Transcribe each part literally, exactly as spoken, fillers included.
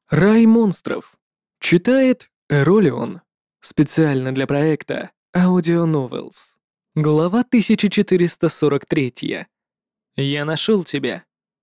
Рай монстров. Читает Эролион. Специально для проекта Audio Novels. Глава тысяча четыреста сорок три. Я нашел тебя.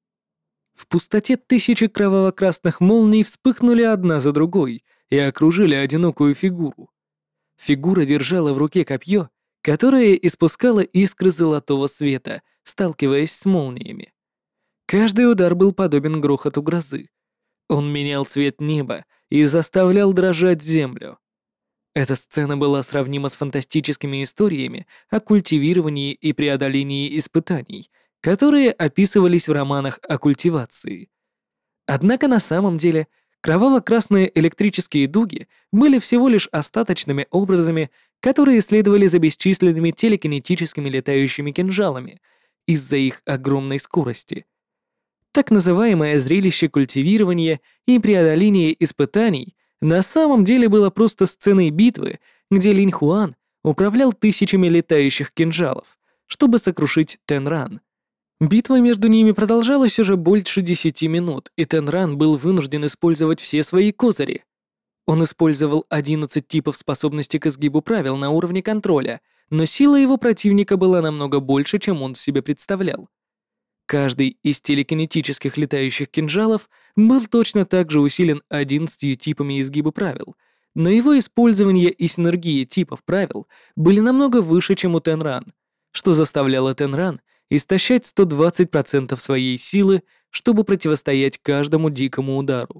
В пустоте тысячи кроваво-красных молний вспыхнули одна за другой и окружили одинокую фигуру. Фигура держала в руке копье, которое испускало искры золотого света, сталкиваясь с молниями. Каждый удар был подобен грохоту грозы. Он менял цвет неба и заставлял дрожать землю. Эта сцена была сравнима с фантастическими историями о культивировании и преодолении испытаний, которые описывались в романах о культивации. Однако на самом деле кроваво-красные электрические дуги были всего лишь остаточными образами, которые следовали за бесчисленными телекинетическими летающими кинжалами из-за их огромной скорости. Так называемое зрелище культивирования и преодоления испытаний на самом деле было просто сценой битвы, где Линь Хуан управлял тысячами летающих кинжалов, чтобы сокрушить Тенран. Битва между ними продолжалась уже больше десяти минут, и Тенран был вынужден использовать все свои козыри. Он использовал одиннадцать типов способностей к изгибу правил на уровне контроля, но сила его противника была намного больше, чем он себе представлял. Каждый из телекинетических летающих кинжалов был точно так же усилен одиннадцатью типами изгиба правил, но его использование и синергия типов правил были намного выше, чем у Тенран, что заставляло Тенран истощать сто двадцать процентов своей силы, чтобы противостоять каждому дикому удару.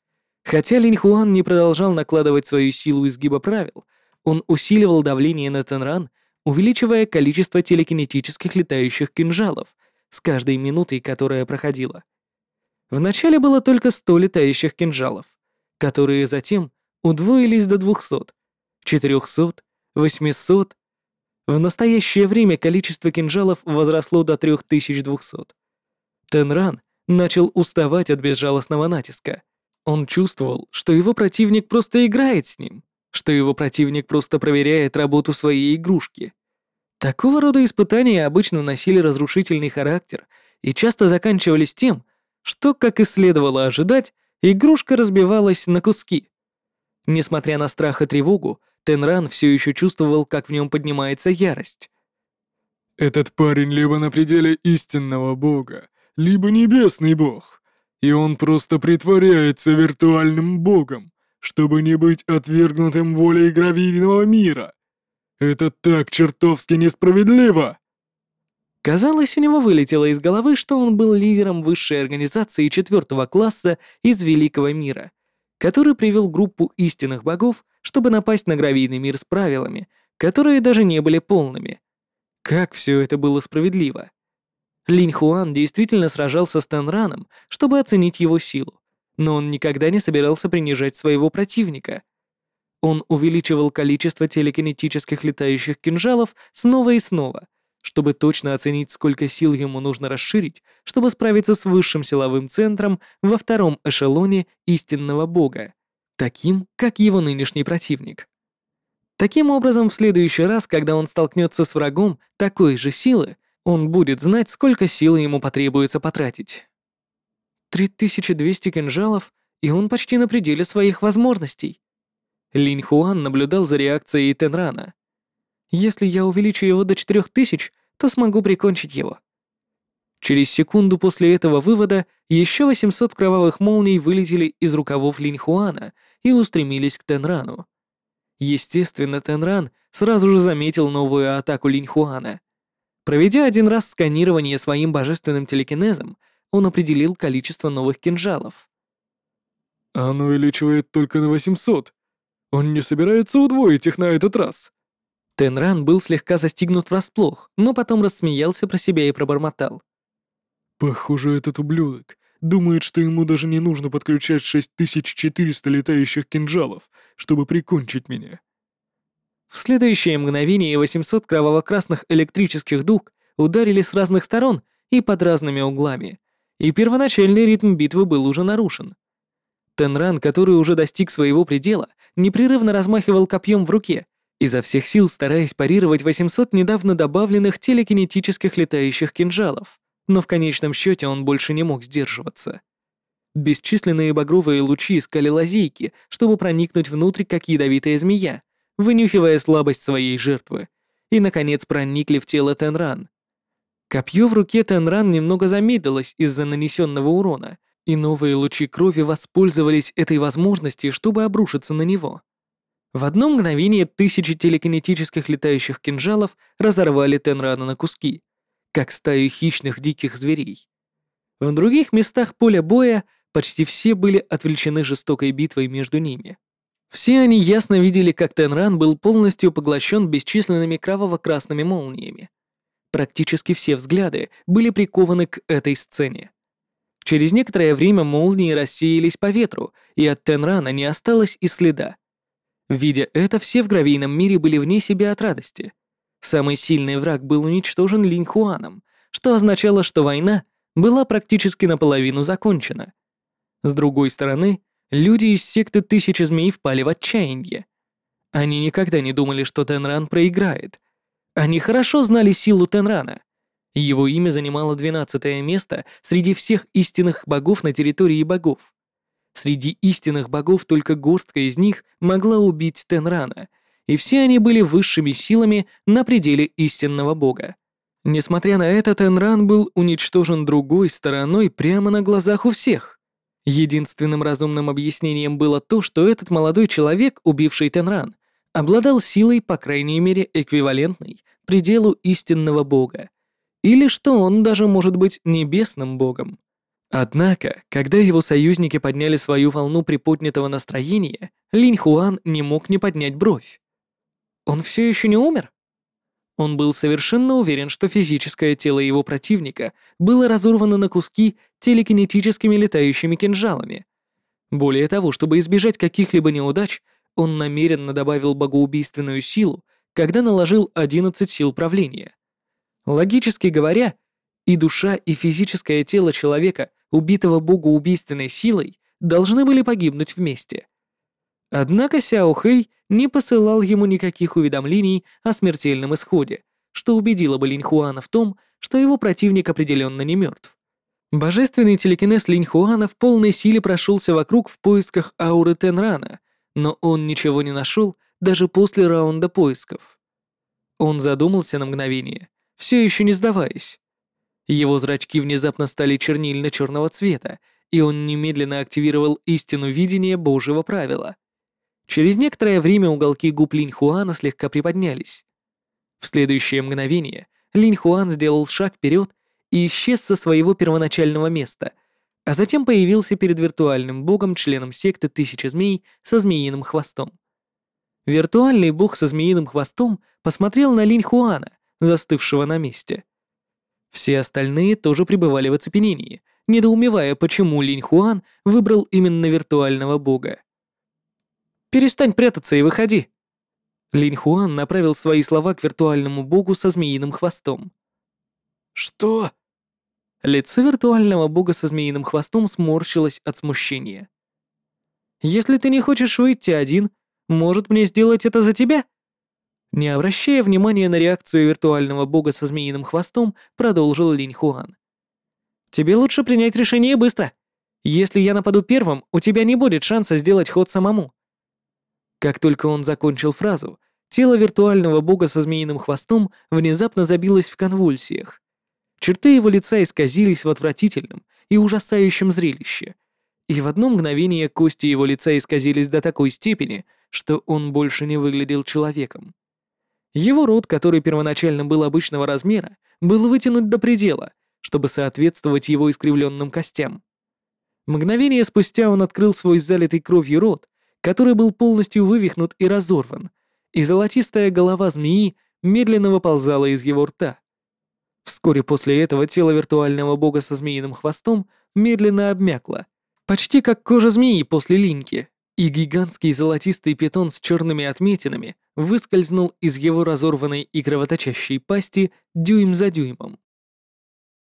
Хотя Линь Хуан не продолжал накладывать свою силу изгиба правил, он усиливал давление на Тенран, увеличивая количество телекинетических летающих кинжалов с каждой минутой, которая проходила. Вначале было только сто летающих кинжалов, которые затем удвоились до двухсот, четырехсот, восьмисот. В настоящее время количество кинжалов возросло до трёх тысяч двухсот. Тенран начал уставать от безжалостного натиска. Он чувствовал, что его противник просто играет с ним, что его противник просто проверяет работу своей игрушки. Такого рода испытания обычно носили разрушительный характер и часто заканчивались тем, что, как и следовало ожидать, игрушка разбивалась на куски. Несмотря на страх и тревогу, Тенран все еще чувствовал, как в нем поднимается ярость. «Этот парень либо на пределе истинного бога, либо небесный бог, и он просто притворяется виртуальным богом, чтобы не быть отвергнутым волей гравийного мира. Это так чертовски несправедливо!» Казалось, у него вылетело из головы, что он был лидером высшей организации четвертого класса из Великого мира, который привел группу истинных богов, чтобы напасть на гравийный мир с правилами, которые даже не были полными. Как все это было справедливо! Линь Хуан действительно сражался с Тенраном, чтобы оценить его силу, но он никогда не собирался принижать своего противника. Он увеличивал количество телекинетических летающих кинжалов снова и снова, чтобы точно оценить, сколько сил ему нужно расширить, чтобы справиться с высшим силовым центром во втором эшелоне истинного бога, таким, как его нынешний противник. Таким образом, в следующий раз, когда он столкнется с врагом такой же силы, он будет знать, сколько силы ему потребуется потратить. три тысячи двести кинжалов, и он почти на пределе своих возможностей. Линь Хуан наблюдал за реакцией Тенрана. Если я увеличу его до четырёх тысяч, то смогу прикончить его. Через секунду после этого вывода еще восемьсот кровавых молний вылетели из рукавов Линь Хуана и устремились к Тенрану. Естественно, Тенран сразу же заметил новую атаку Линь Хуана. Проведя один раз сканирование своим божественным телекинезом, он определил количество новых кинжалов. «Он увеличивает только на восемьсот. Он не собирается удвоить их на этот раз». Тенран был слегка застигнут врасплох, но потом рассмеялся про себя и пробормотал. «Похоже, этот ублюдок думает, что ему даже не нужно подключать шесть тысяч четыреста летающих кинжалов, чтобы прикончить меня». В следующее мгновение восемьсот кроваво-красных электрических дуг ударили с разных сторон и под разными углами, и первоначальный ритм битвы был уже нарушен. Тенран, который уже достиг своего предела, непрерывно размахивал копьем в руке, изо всех сил стараясь парировать восемьсот недавно добавленных телекинетических летающих кинжалов, но в конечном счете он больше не мог сдерживаться. Бесчисленные багровые лучи искали лазейки, чтобы проникнуть внутрь, как ядовитая змея, вынюхивая слабость своей жертвы, и, наконец, проникли в тело Тенран. Копье в руке Тенран немного замедлилось из-за нанесенного урона, и новые лучи крови воспользовались этой возможностью, чтобы обрушиться на него. В одно мгновение тысячи телекинетических летающих кинжалов разорвали Тенрана на куски, как стаю хищных диких зверей. В других местах поля боя почти все были отвлечены жестокой битвой между ними. Все они ясно видели, как Тенран был полностью поглощен бесчисленными кроваво-красными молниями. Практически все взгляды были прикованы к этой сцене. Через некоторое время молнии рассеялись по ветру, и от Тенрана не осталось и следа. Видя это, все в гравийном мире были вне себя от радости. Самый сильный враг был уничтожен Линь Хуаном, что означало, что война была практически наполовину закончена. С другой стороны, люди из секты Тысячи Змей впали в отчаяние. Они никогда не думали, что Тенран проиграет. Они хорошо знали силу Тенрана. Его имя занимало двенадцатое место среди всех истинных богов на территории богов. Среди истинных богов только горстка из них могла убить Тенрана, и все они были высшими силами на пределе истинного бога. Несмотря на это, Тенран был уничтожен другой стороной прямо на глазах у всех. Единственным разумным объяснением было то, что этот молодой человек, убивший Тенран, обладал силой, по крайней мере, эквивалентной пределу истинного бога, или что он даже может быть небесным богом. Однако, когда его союзники подняли свою волну приподнятого настроения, Линь Хуан не мог не поднять бровь. Он все еще не умер? Он был совершенно уверен, что физическое тело его противника было разорвано на куски телекинетическими летающими кинжалами. Более того, чтобы избежать каких-либо неудач, он намеренно добавил богоубийственную силу, когда наложил одиннадцать сил правления. Логически говоря, и душа, и физическое тело человека, убитого богоубийственной силой, должны были погибнуть вместе. Однако Сяо Хэй не посылал ему никаких уведомлений о смертельном исходе, что убедило бы Линь Хуана в том, что его противник определенно не мертв. Божественный телекинез Линь Хуана в полной силе прошелся вокруг в поисках ауры Тенрана, но он ничего не нашел даже после раунда поисков. Он задумался на мгновение, все еще не сдаваясь. Его зрачки внезапно стали чернильно-черного цвета, и он немедленно активировал истину видения Божьего правила. Через некоторое время уголки губ Линь Хуана слегка приподнялись. В следующее мгновение Линь Хуан сделал шаг вперед и исчез со своего первоначального места, а затем появился перед виртуальным богом, членом секты Тысячи Змей со змеиным хвостом. Виртуальный бог со змеиным хвостом посмотрел на Линь Хуана, застывшего на месте. Все остальные тоже пребывали в оцепенении, недоумевая, почему Линь Хуан выбрал именно виртуального бога. «Перестань прятаться и выходи!» Линь Хуан направил свои слова к виртуальному богу со змеиным хвостом. «Что?» Лицо виртуального бога со змеиным хвостом сморщилось от смущения. «Если ты не хочешь выйти один, может мне сделать это за тебя?» Не обращая внимания на реакцию виртуального бога со змеиным хвостом, продолжил Линь Хуан. «Тебе лучше принять решение быстро. Если я нападу первым, у тебя не будет шанса сделать ход самому». Как только он закончил фразу, тело виртуального бога со змеиным хвостом внезапно забилось в конвульсиях. Черты его лица исказились в отвратительном и ужасающем зрелище, и в одно мгновение кости его лица исказились до такой степени, что он больше не выглядел человеком. Его рот, который первоначально был обычного размера, был вытянут до предела, чтобы соответствовать его искривленным костям. Мгновение спустя он открыл свой залитый кровью рот, который был полностью вывихнут и разорван, и золотистая голова змеи медленно выползала из его рта. Вскоре после этого тело виртуального бога со змеиным хвостом медленно обмякло, почти как кожа змеи после линьки, и гигантский золотистый питон с черными отметинами выскользнул из его разорванной и кровоточащей пасти дюйм за дюймом.